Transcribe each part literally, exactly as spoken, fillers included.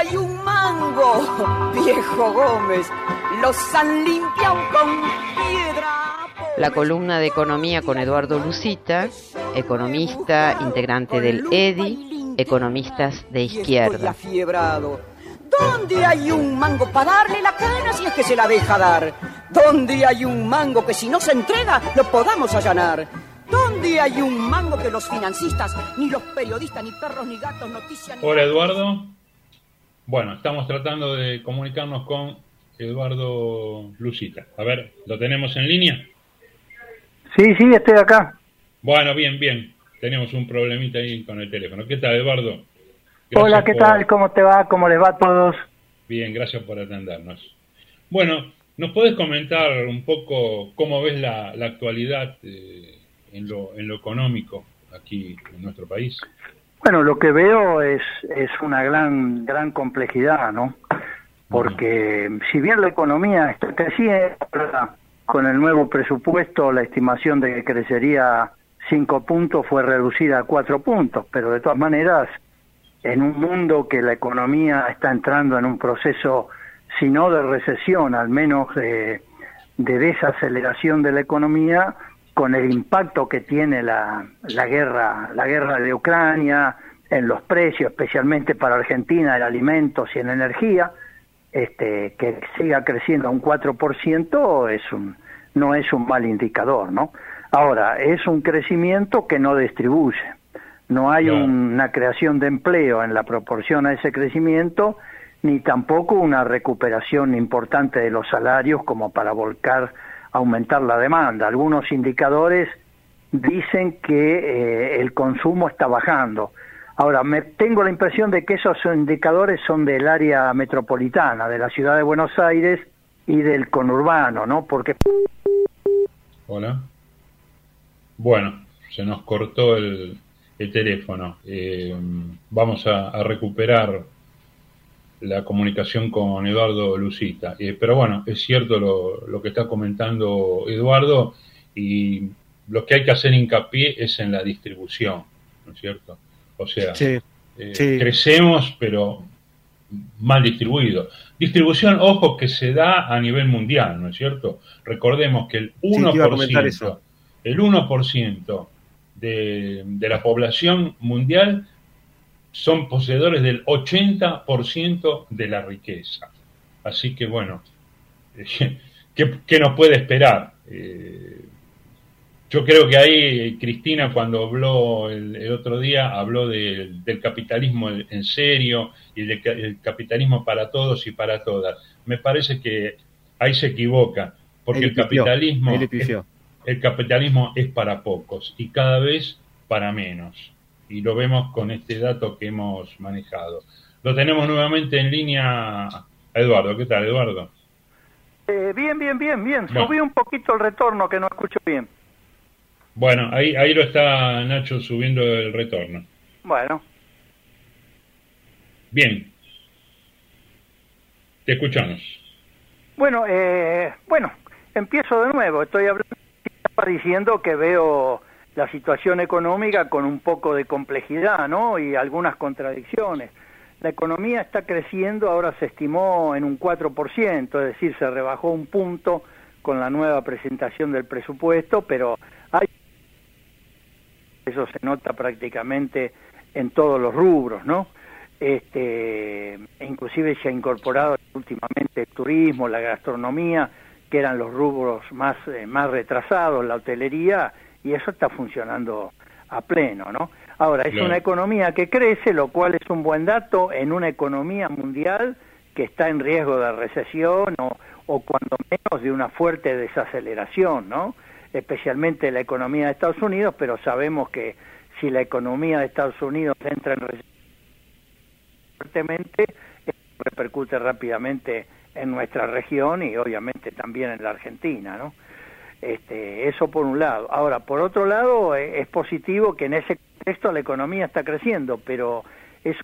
hay un mango, viejo Gómez, los han limpiado con piedra. La columna de economía con Eduardo Lucita, economista, integrante del E D I, economistas de izquierda. ¿Dónde hay un mango para darle la cana si es que se la deja dar? ¿Dónde hay un mango que si no se entrega lo podamos allanar? ¿Dónde hay un mango que los financistas, ni los periodistas, ni perros, ni gatos, noticias... Ni... Hola, Eduardo. Bueno, estamos tratando de comunicarnos con Eduardo Lucita. A ver, ¿lo tenemos en línea? Sí, sí, estoy acá. Bueno, bien, bien. Tenemos un problemita ahí con el teléfono. ¿Qué tal, Eduardo? Gracias. Hola, ¿qué por... tal? ¿Cómo te va? ¿Cómo les va a todos? Bien, gracias por atendernos. Bueno, ¿nos podés comentar un poco cómo ves la, la actualidad eh, en, lo, en lo económico aquí en nuestro país? Bueno, lo que veo es, es una gran, gran complejidad, ¿no? Porque uh-huh. si bien la economía está creciendo, con el nuevo presupuesto la estimación de que crecería cinco puntos fue reducida a cuatro puntos, pero de todas maneras, en un mundo que la economía está entrando en un proceso, si no de recesión, al menos de, de desaceleración de la economía, con el impacto que tiene la, la guerra, la guerra de Ucrania en los precios, especialmente para Argentina, en alimentos y en energía, este, que siga creciendo a un cuatro por ciento es un, no es un mal indicador, ¿no? Ahora, es un crecimiento que no distribuye. No hay claro. una creación de empleo en la proporción a ese crecimiento, ni tampoco una recuperación importante de los salarios como para volcar, aumentar la demanda. Algunos indicadores dicen que eh, el consumo está bajando. Ahora, me tengo la impresión de que esos indicadores son del área metropolitana, de la ciudad de Buenos Aires y del conurbano, ¿no? Porque... Hola. Bueno, se nos cortó el, el teléfono. Eh, vamos a, a recuperar la comunicación con Eduardo Lucita. Eh, pero bueno, es cierto lo, lo que está comentando Eduardo, y lo que hay que hacer hincapié es en la distribución, ¿no es cierto? O sea, sí, eh, sí. crecemos, pero mal distribuido. Distribución, ojo, que se da a nivel mundial, ¿no es cierto? Recordemos que el uno por ciento, sí, el uno por ciento de, de la población mundial son poseedores del ochenta por ciento de la riqueza. Así que, bueno, ¿qué, qué nos puede esperar? Eh, Yo creo que ahí Cristina, cuando habló el, el otro día, habló de, del capitalismo en serio y del el capitalismo para todos y para todas. Me parece que ahí se equivoca, porque el capitalismo, es, el capitalismo es para pocos y cada vez para menos. Y lo vemos con este dato que hemos manejado. Lo tenemos nuevamente en línea a Eduardo. ¿Qué tal, Eduardo? Eh, bien, bien, bien, bien. Bueno. Subí un poquito el retorno, que no escucho bien. Bueno, ahí ahí lo está Nacho subiendo el retorno. Bueno. Bien. Te escuchamos. Bueno, eh, bueno, empiezo de nuevo. Estoy hablando, estaba diciendo que veo la situación económica con un poco de complejidad, ¿no? Y algunas contradicciones. La economía está creciendo, ahora se estimó en un cuatro por ciento, es decir, se rebajó un punto con la nueva presentación del presupuesto, pero hay... eso se nota prácticamente en todos los rubros, ¿no? Este, inclusive se ha incorporado últimamente el turismo, la gastronomía, que eran los rubros más, eh, más retrasados, la hotelería, y eso está funcionando a pleno, ¿no? Ahora, es claro. una economía que crece, lo cual es un buen dato en una economía mundial que está en riesgo de recesión o, o cuando menos de una fuerte desaceleración, ¿no? Especialmente la economía de Estados Unidos, pero sabemos que si la economía de Estados Unidos entra en recesión fuertemente, repercute rápidamente en nuestra región y obviamente también en la Argentina, ¿no? Este, eso por un lado. Ahora, por otro lado, eh, es positivo que en ese contexto la economía está creciendo, pero eso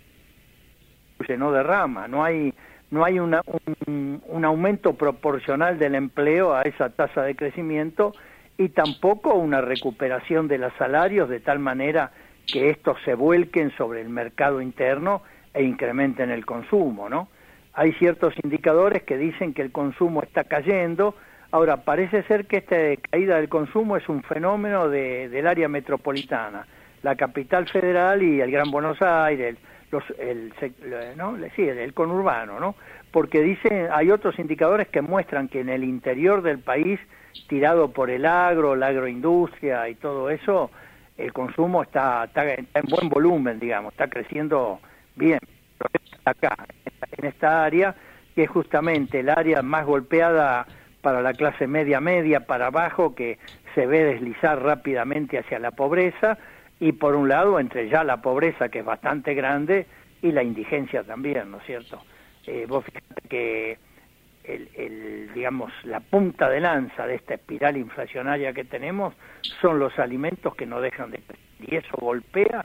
no derrama, no hay no hay una, un, un aumento proporcional del empleo a esa tasa de crecimiento y tampoco una recuperación de los salarios de tal manera que estos se vuelquen sobre el mercado interno e incrementen el consumo, ¿no? Hay ciertos indicadores que dicen que el consumo está cayendo. Ahora, parece ser que esta caída del consumo es un fenómeno de, del área metropolitana, la capital federal y el Gran Buenos Aires, los, el, ¿no? sí, el, el conurbano, ¿no? Porque dicen, hay otros indicadores que muestran que en el interior del país, tirado por el agro, la agroindustria y todo eso, el consumo está, está, está en buen volumen, digamos, está creciendo bien. Acá, en esta área, que es justamente el área más golpeada para la clase media media para abajo, que se ve deslizar rápidamente hacia la pobreza, y por un lado entre ya la pobreza, que es bastante grande, y la indigencia también, ¿no es cierto? Eh, vos fíjate que el, el, digamos, la punta de lanza de esta espiral inflacionaria que tenemos son los alimentos que no dejan de crecer, y eso golpea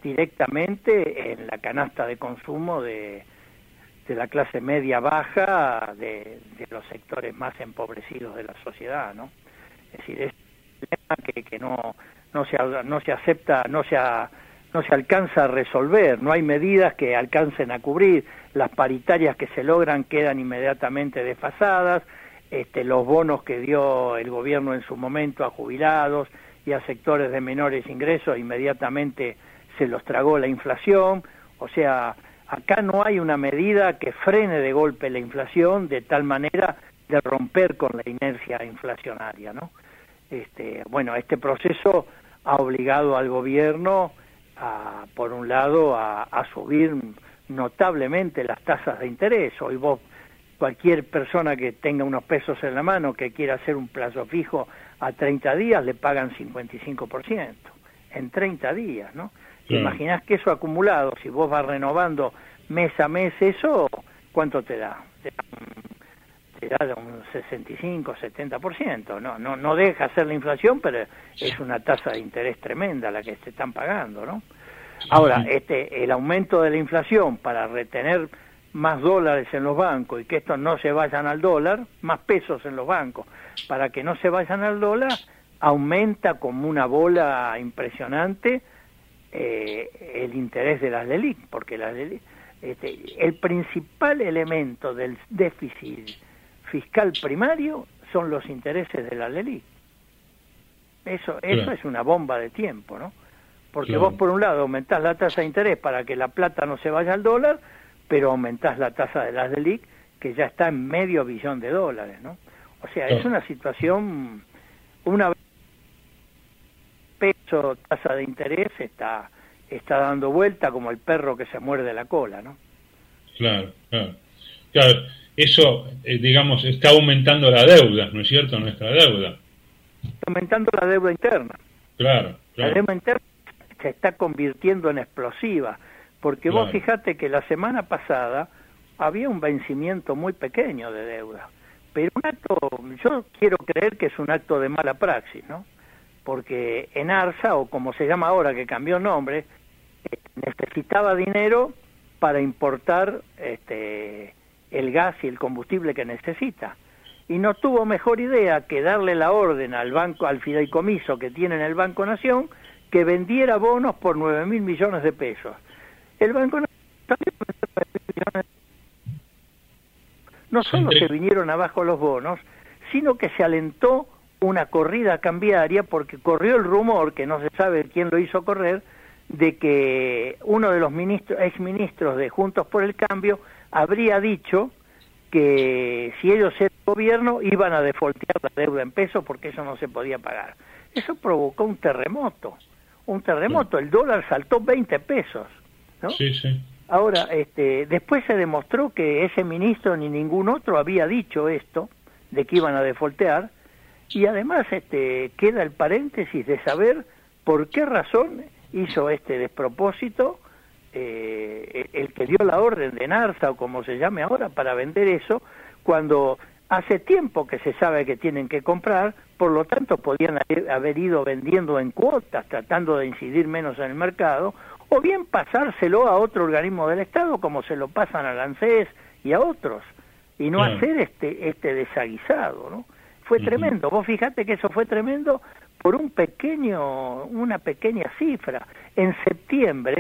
directamente en la canasta de consumo de, de la clase media baja, de, de los sectores más empobrecidos de la sociedad, ¿no? Es decir, es un problema que, que no, no, se, no se acepta, no se, no se alcanza a resolver, no hay medidas que alcancen a cubrir, las paritarias que se logran quedan inmediatamente desfasadas, este, los bonos que dio el gobierno en su momento a jubilados y a sectores de menores ingresos inmediatamente se los tragó la inflación. O sea, acá no hay una medida que frene de golpe la inflación de tal manera de romper con la inercia inflacionaria, ¿no? Este, bueno, este proceso ha obligado al gobierno, a, por un lado, a, a subir notablemente las tasas de interés. Hoy vos, cualquier persona que tenga unos pesos en la mano, que quiera hacer un plazo fijo a treinta días, le pagan cincuenta y cinco por ciento en treinta días, ¿no? ¿Te sí. imaginás que eso acumulado, si vos vas renovando mes a mes eso, cuánto te da? Te da, te da un sesenta y cinco, setenta por ciento, no, no, no deja ser la inflación, pero es una tasa de interés tremenda la que se están pagando, ¿no? Ahora, este, el aumento de la inflación para retener más dólares en los bancos y que estos no se vayan al dólar, más pesos en los bancos, para que no se vayan al dólar, aumenta como una bola impresionante eh, el interés de las LELIQ, porque las LELIQ, este, el principal elemento del déficit fiscal primario son los intereses de las LELIQ. Eso, eso sí. Es una bomba de tiempo, ¿no? Porque sí. Vos por un lado aumentás la tasa de interés para que la plata no se vaya al dólar, pero aumentás la tasa de las LELIQ, que ya está en medio billón de dólares, ¿no? O sea, sí. Es una situación, una vez peso, tasa de interés, está, está dando vuelta como el perro que se muerde la cola, ¿no? Claro, claro. Claro, eso, eh, digamos, está aumentando la deuda, ¿no es cierto? Nuestra deuda. Está aumentando la deuda interna. Claro, claro. La deuda interna se está convirtiendo en explosiva, porque claro. Vos fijate que la semana pasada había un vencimiento muy pequeño de deuda, pero un acto, yo quiero creer que es un acto de mala praxis, ¿no? Porque Enarsa, o como se llama ahora, que cambió nombre, necesitaba dinero para importar este, el gas y el combustible que necesita. Y no tuvo mejor idea que darle la orden al banco, al fideicomiso que tiene en el Banco Nación, que vendiera bonos por nueve mil millones de pesos. El Banco Nación no solo se vinieron abajo los bonos, sino que se alentó una corrida cambiaria, porque corrió el rumor, que no se sabe quién lo hizo correr, de que uno de los ministros, exministros de Juntos por el Cambio habría dicho que si ellos eran gobierno iban a defoltear la deuda en pesos porque eso no se podía pagar. Eso provocó un terremoto, un terremoto, sí. El dólar saltó veinte pesos, ¿no? Sí, sí. Ahora, este, después se demostró que ese ministro ni ningún otro había dicho esto, de que iban a defoltear, y además este, queda el paréntesis de saber por qué razón hizo este despropósito eh, el que dio la orden de Enarsa, o como se llame ahora, para vender eso, cuando hace tiempo que se sabe que tienen que comprar, por lo tanto podían haber ido vendiendo en cuotas, tratando de incidir menos en el mercado, o bien pasárselo a otro organismo del Estado, como se lo pasan al ANSES y a otros, y no sí. hacer este, este desaguisado, ¿no? Fue uh-huh. tremendo. Vos fijate que eso fue tremendo por un pequeño, una pequeña cifra. En septiembre,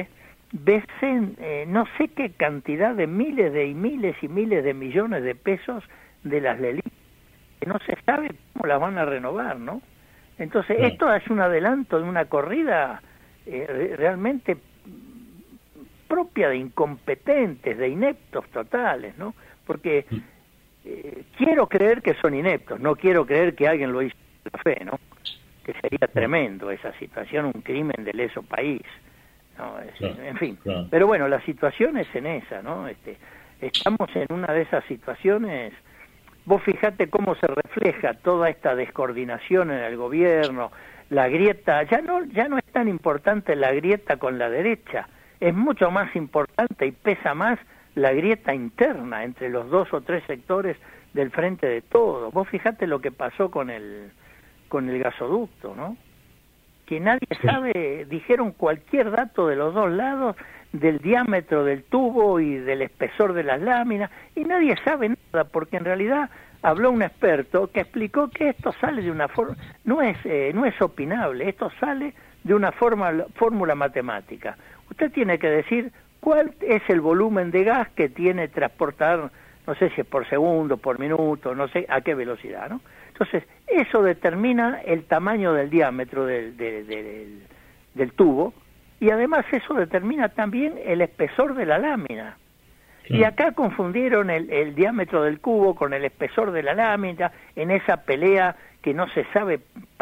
besen eh, no sé qué cantidad de miles de y miles y miles de millones de pesos de las Lelí, que no se sabe cómo las van a renovar, ¿no? Entonces, sí. Esto es un adelanto de una corrida eh, realmente propia de incompetentes, de ineptos totales, ¿no? Porque eh, quiero creer que son ineptos, no quiero creer que alguien lo hizo de la fe, ¿no? Que sería tremendo esa situación, un crimen de leso país, ¿no? Es, claro, en fin, claro. Pero bueno, la situación es en esa, ¿no? Este, estamos en una de esas situaciones. Vos fijate cómo se refleja toda esta descoordinación en el gobierno, la grieta, ya no, ya no es tan importante la grieta con la derecha, es mucho más importante y pesa más la grieta interna entre los dos o tres sectores del Frente de Todos. Vos fijate lo que pasó con el con el gasoducto, ¿no? Que nadie sabe, dijeron cualquier dato de los dos lados, del diámetro del tubo y del espesor de las láminas, y nadie sabe nada, porque en realidad habló un experto que explicó que esto sale de una forma, no es eh, no es opinable, esto sale de una forma, fórmula matemática. Usted tiene que decir cuál es el volumen de gas que tiene transportar, no sé si es por segundo, por minuto, no sé a qué velocidad, ¿no? Entonces, eso determina el tamaño del diámetro del, del, del, del tubo, y además eso determina también el espesor de la lámina. Sí. Y acá confundieron el, el diámetro del cubo con el espesor de la lámina en esa pelea que no se sabe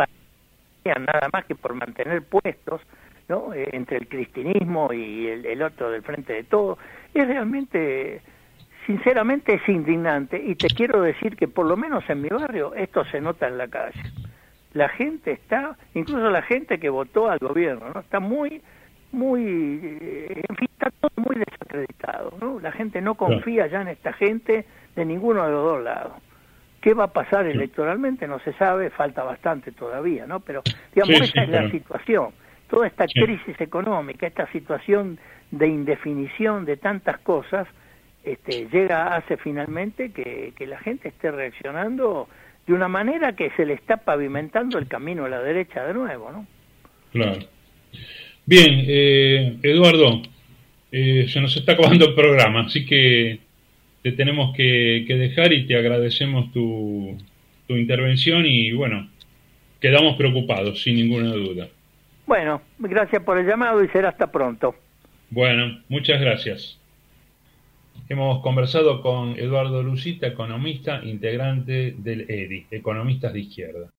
nada más que por mantener puestos, ¿no? Eh, entre el cristinismo y el, el otro del Frente de Todos. Es realmente, sinceramente es indignante, y te quiero decir que por lo menos en mi barrio esto se nota en la calle. La gente está, incluso la gente que votó al gobierno, ¿no? Está muy, muy, en fin, está todo muy desacreditado, ¿no? La gente no confía ya en esta gente de ninguno de los dos lados. ¿Qué va a pasar electoralmente? No se sabe, falta bastante todavía, ¿no? Pero, digamos, sí, esa sí, es claro. La situación. Toda esta sí. crisis económica, esta situación de indefinición de tantas cosas, este, llega, hace finalmente que, que la gente esté reaccionando de una manera que se le está pavimentando el camino a la derecha de nuevo, ¿no? Claro. Bien, eh, Eduardo, eh, se nos está acabando el programa, así que te tenemos que, que dejar, y te agradecemos tu, tu intervención, y bueno, quedamos preocupados, sin ninguna duda. Bueno, gracias por el llamado y será hasta pronto. Bueno, muchas gracias. Hemos conversado con Eduardo Lucita, economista, integrante del E D I, Economistas de Izquierda.